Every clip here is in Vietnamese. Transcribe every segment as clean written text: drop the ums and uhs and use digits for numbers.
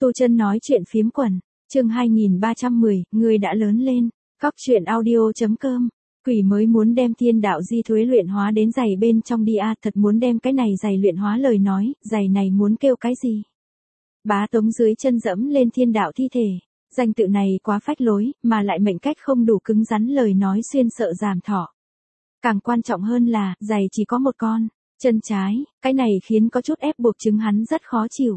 Tu Chân nói chuyện phiếm quần, chương 2310, người đã lớn lên, Góc Chuyện Audio.com. Quỷ mới muốn đem thiên đạo di thuế luyện hóa đến giày bên trong đi à, thật muốn đem cái này giày luyện hóa lời nói, giày này muốn kêu cái gì? Bá Tống dưới chân dẫm lên thiên đạo thi thể, danh tự này quá phách lối, mà lại mệnh cách không đủ cứng rắn lời nói xuyên sợ giảm thọ. Càng quan trọng hơn là, giày chỉ có một con, chân trái, cái này khiến có chút ép buộc chứng hắn rất khó chịu.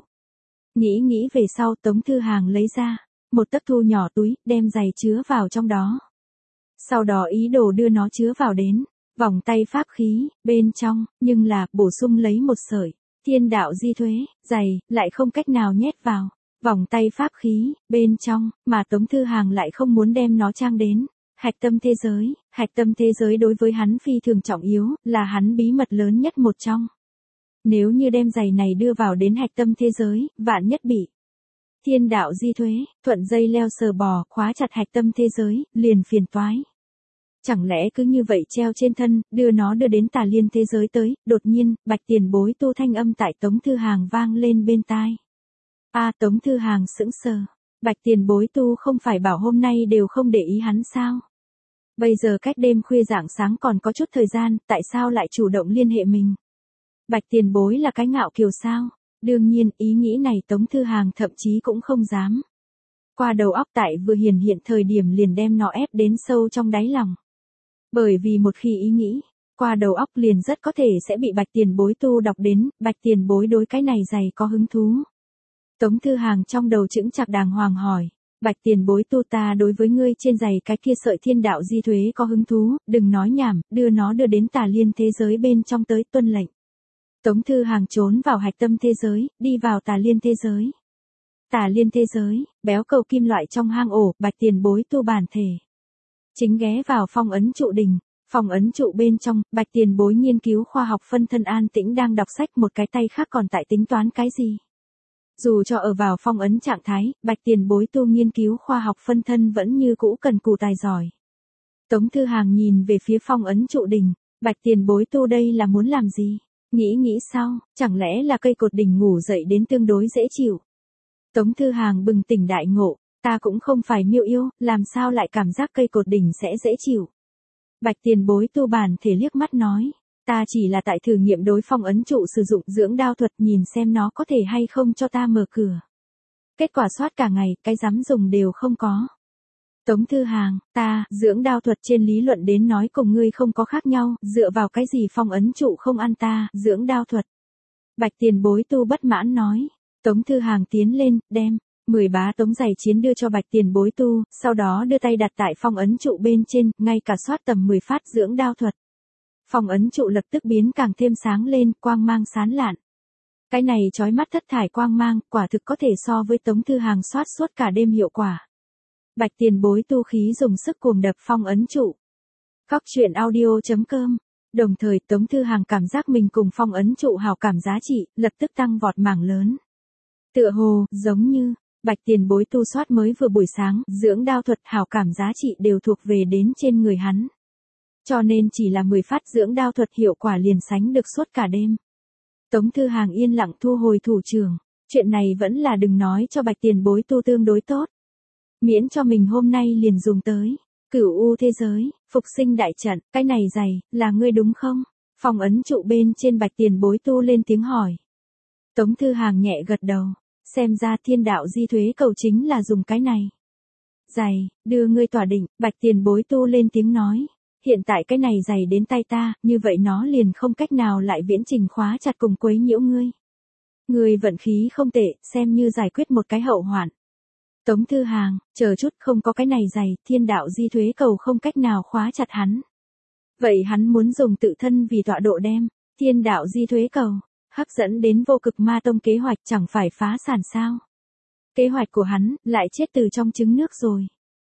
Nghĩ về sau Tống Thư Hàng lấy ra một tấc thu nhỏ túi, đem giày chứa vào trong đó. Sau đó ý đồ đưa nó chứa vào đến vòng tay pháp khí, bên trong, nhưng là, bổ sung lấy một sợi thiên đạo di thuế, giày, lại không cách nào nhét vào vòng tay pháp khí, bên trong, mà Tống Thư Hàng lại không muốn đem nó trang đến hạch tâm thế giới. Hạch tâm thế giới đối với hắn phi thường trọng yếu, là hắn bí mật lớn nhất một trong. Nếu như đem giày này đưa vào đến hạch tâm thế giới, vạn nhất bị thiên đạo di thuế, thuận dây leo sờ bò, khóa chặt hạch tâm thế giới, liền phiền toái. Chẳng lẽ cứ như vậy treo trên thân, đưa nó đưa đến Tà Liên thế giới tới, đột nhiên, Bạch Tiền Bối Tu thanh âm tại Tống Thư Hàng vang lên bên tai. Tống Thư Hàng sững sờ, Bạch Tiền Bối Tu không phải bảo hôm nay đều không để ý hắn sao? Bây giờ cách đêm khuya rạng sáng còn có chút thời gian, tại sao lại chủ động liên hệ mình? Bạch Tiền Bối là cái ngạo kiều sao? Đương nhiên, ý nghĩ này Tống Thư Hàng thậm chí cũng không dám. Qua đầu óc tại vừa hiện thời điểm liền đem nó ép đến sâu trong đáy lòng. Bởi vì một khi ý nghĩ, qua đầu óc liền rất có thể sẽ bị Bạch Tiền Bối Tu đọc đến, Bạch Tiền Bối đối cái này giày có hứng thú. Tống Thư Hàng trong đầu chững chạc đàng hoàng hỏi, Bạch Tiền Bối Tu ta đối với ngươi trên giày cái kia sợi thiên đạo di thuế có hứng thú, đừng nói nhảm, đưa nó đưa đến Tà Liên thế giới bên trong tới tuân lệnh. Tống Thư Hàng trốn vào hạch tâm thế giới, đi vào Tà Liên thế giới. Tà Liên thế giới, béo cầu kim loại trong hang ổ, Bạch Tiền Bối Tu bản thể. Chính ghé vào phong ấn trụ đỉnh, phong ấn trụ bên trong, Bạch Tiền Bối nghiên cứu khoa học phân thân an tĩnh đang đọc sách, một cái tay khác còn tại tính toán cái gì. Dù cho ở vào phong ấn trạng thái, Bạch Tiền Bối Tu nghiên cứu khoa học phân thân vẫn như cũ cần cù tài giỏi. Tống Thư Hàng nhìn về phía phong ấn trụ đỉnh, Bạch Tiền Bối Tu đây là muốn làm gì? Nghĩ sao, chẳng lẽ là cây cột đỉnh ngủ dậy đến tương đối dễ chịu. Tống Thư Hàng bừng tỉnh đại ngộ, ta cũng không phải miêu yêu, làm sao lại cảm giác cây cột đỉnh sẽ dễ chịu. Bạch Tiền Bối Tu bản thể liếc mắt nói, ta chỉ là tại thử nghiệm đối phong ấn trụ sử dụng dưỡng đao thuật, nhìn xem nó có thể hay không cho ta mở cửa. Kết quả soát cả ngày, cái dám dùng đều không có. Tống Thư Hàng, dưỡng đao thuật trên lý luận đến nói cùng ngươi không có khác nhau, dựa vào cái gì phong ấn trụ không ăn ta, dưỡng đao thuật. Bạch Tiền Bối Tu bất mãn nói. Tống Thư Hàng tiến lên, đem 10 bá tống giày chiến đưa cho Bạch Tiền Bối Tu, sau đó đưa tay đặt tại phong ấn trụ bên trên, ngay cả soát tầm 10 phát dưỡng đao thuật. Phong ấn trụ lập tức biến càng thêm sáng lên, quang mang sáng lạn. Cái này chói mắt thất thải quang mang, quả thực có thể so với Tống Thư Hàng soát suốt cả đêm hiệu quả. Bạch Tiền Bối Tu khí dùng sức cuồng đập phong ấn trụ. Góc Chuyện Audio.com. Đồng thời Tống Thư Hàng cảm giác mình cùng phong ấn trụ hào cảm giá trị, lập tức tăng vọt mảng lớn. Tựa hồ, giống như, Bạch Tiền Bối Tu soát mới vừa buổi sáng, dưỡng đao thuật hào cảm giá trị đều thuộc về đến trên người hắn. Cho nên chỉ là 10 phát dưỡng đao thuật hiệu quả liền sánh được suốt cả đêm. Tống Thư Hàng yên lặng thu hồi thủ trưởng, chuyện này vẫn là đừng nói cho Bạch Tiền Bối Tu tương đối tốt. Miễn cho mình hôm nay liền dùng tới Cửu U thế giới, phục sinh đại trận, cái này giày, là ngươi đúng không? Phong ấn trụ bên trên Bạch Tiền Bối Tu lên tiếng hỏi. Tống Thư Hàng nhẹ gật đầu, xem ra thiên đạo di thuế cầu chính là dùng cái này. Giày, đưa ngươi tỏa định, Bạch Tiền Bối Tu lên tiếng nói. Hiện tại cái này giày đến tay ta, như vậy nó liền không cách nào lại viễn trình khóa chặt cùng quấy nhiễu ngươi. Ngươi vận khí không tệ, xem như giải quyết một cái hậu hoạn. Tống Thư Hàng, chờ chút, không có cái này giày, thiên đạo di thuế cầu không cách nào khóa chặt hắn. Vậy hắn muốn dùng tự thân vì tọa độ đem thiên đạo di thuế cầu hấp dẫn đến Vô Cực Ma Tông kế hoạch, chẳng phải phá sản sao? Kế hoạch của hắn lại chết từ trong trứng nước rồi.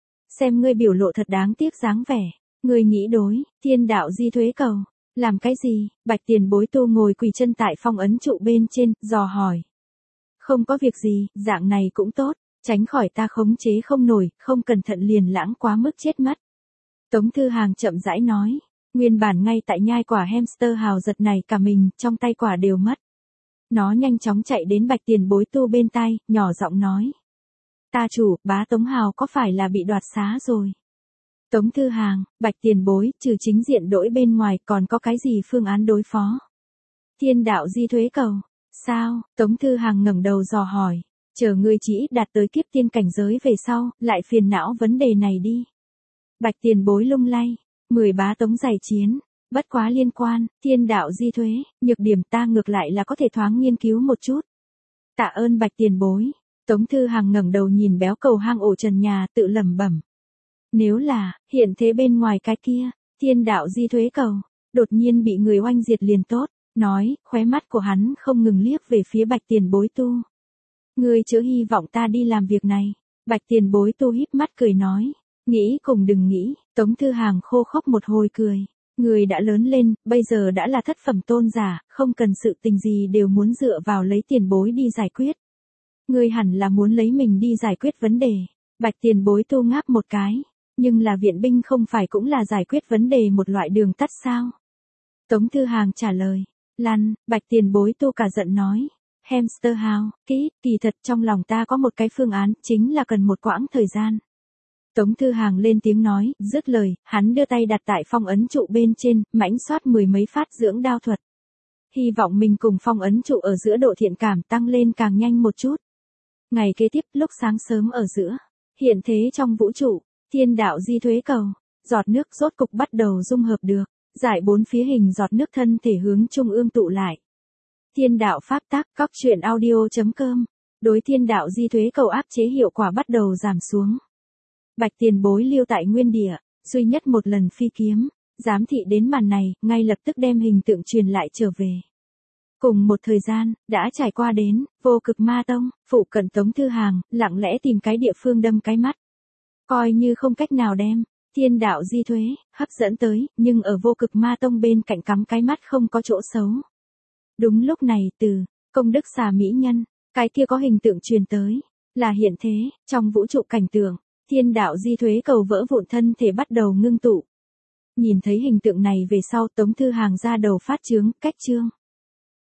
Xem ngươi biểu lộ thật đáng tiếc dáng vẻ. Ngươi nghĩ đối thiên đạo di thuế cầu làm cái gì? Bạch Tiền Bối Tu ngồi quỳ chân tại phong ấn trụ bên trên, dò hỏi. Không có việc gì, dạng này cũng tốt, tránh khỏi ta khống chế không nổi, không cẩn thận liền lãng quá mức chết mất. Tống Thư Hàng chậm rãi nói, nguyên bản ngay tại nhai quả hamster hào giật này cả mình, trong tay quả đều mất. Nó nhanh chóng chạy đến Bạch Tiền Bối Tu bên tai, nhỏ giọng nói. Ta chủ, bá Tống Hào có phải là bị đoạt xá rồi? Tống Thư Hàng, Bạch Tiền Bối, trừ chính diện đổi bên ngoài còn có cái gì phương án đối phó? Thiên đạo di thuế cầu. Sao? Tống Thư Hàng ngẩng đầu dò hỏi. Chờ ngươi chỉ ít đạt tới kiếp tiên cảnh giới về sau, lại phiền não vấn đề này đi. Bạch Tiền Bối lung lay. 10 bá Tống giải chiến. Bất quá liên quan, thiên đạo di thuế, nhược điểm ta ngược lại là có thể thoáng nghiên cứu một chút. Tạ ơn Bạch Tiền Bối. Tống Thư Hàng ngẩng đầu nhìn béo cầu hang ổ trần nhà tự lẩm bẩm. Nếu là, hiện thế bên ngoài cái kia, thiên đạo di thuế cầu, đột nhiên bị người oanh diệt liền tốt, nói, khóe mắt của hắn không ngừng liếc về phía Bạch Tiền Bối Tu. Ngươi chớ hy vọng ta đi làm việc này. Bạch Tiền Bối Tu híp mắt cười nói, nghĩ cùng đừng nghĩ. Tống Thư Hàng khô khốc một hồi cười. Người đã lớn lên, bây giờ đã là thất phẩm tôn giả, không cần sự tình gì đều muốn dựa vào lấy tiền bối đi giải quyết. Người hẳn là muốn lấy mình đi giải quyết vấn đề. Bạch Tiền Bối Tu ngáp một cái. Nhưng là viện binh không phải cũng là giải quyết vấn đề một loại đường tắt sao? Tống Thư Hàng trả lời. Lăn, Bạch Tiền Bối Tu cả giận nói. Hamster House, kỳ thật trong lòng ta có một cái phương án, chính là cần một quãng thời gian. Tống Thư Hàng lên tiếng nói, dứt lời, hắn đưa tay đặt tại phong ấn trụ bên trên, mãnh xoát 10 mấy phát dưỡng đao thuật. Hy vọng mình cùng phong ấn trụ ở giữa độ thiện cảm tăng lên càng nhanh một chút. Ngày kế tiếp, lúc sáng sớm ở giữa, hiện thế trong vũ trụ, thiên đạo di thuế cầu, giọt nước rốt cục bắt đầu dung hợp được, giải 4 phía hình giọt nước thân thể hướng trung ương tụ lại. Thiên đạo pháp tác, cóc truyện audio.com, đối thiên đạo di thuế cầu áp chế hiệu quả bắt đầu giảm xuống. Bạch Tiền Bối lưu tại nguyên địa, duy nhất một lần phi kiếm, giám thị đến màn này, ngay lập tức đem hình tượng truyền lại trở về. Cùng một thời gian, đã trải qua đến, Vô Cực Ma Tông, phụ cận Tống Thư Hàng, lặng lẽ tìm cái địa phương đâm cái mắt. Coi như không cách nào đem, thiên đạo di thuế, hấp dẫn tới, nhưng ở Vô Cực Ma Tông bên cạnh cắm cái mắt không có chỗ xấu. Đúng lúc này từ, công đức xà mỹ nhân, cái kia có hình tượng truyền tới, là hiện thế, trong vũ trụ cảnh tượng. Thiên đạo di thuế cầu vỡ vụn thân thể bắt đầu ngưng tụ. Nhìn thấy hình tượng này về sau Tống Thư Hàng ra đầu phát chướng, cách trương.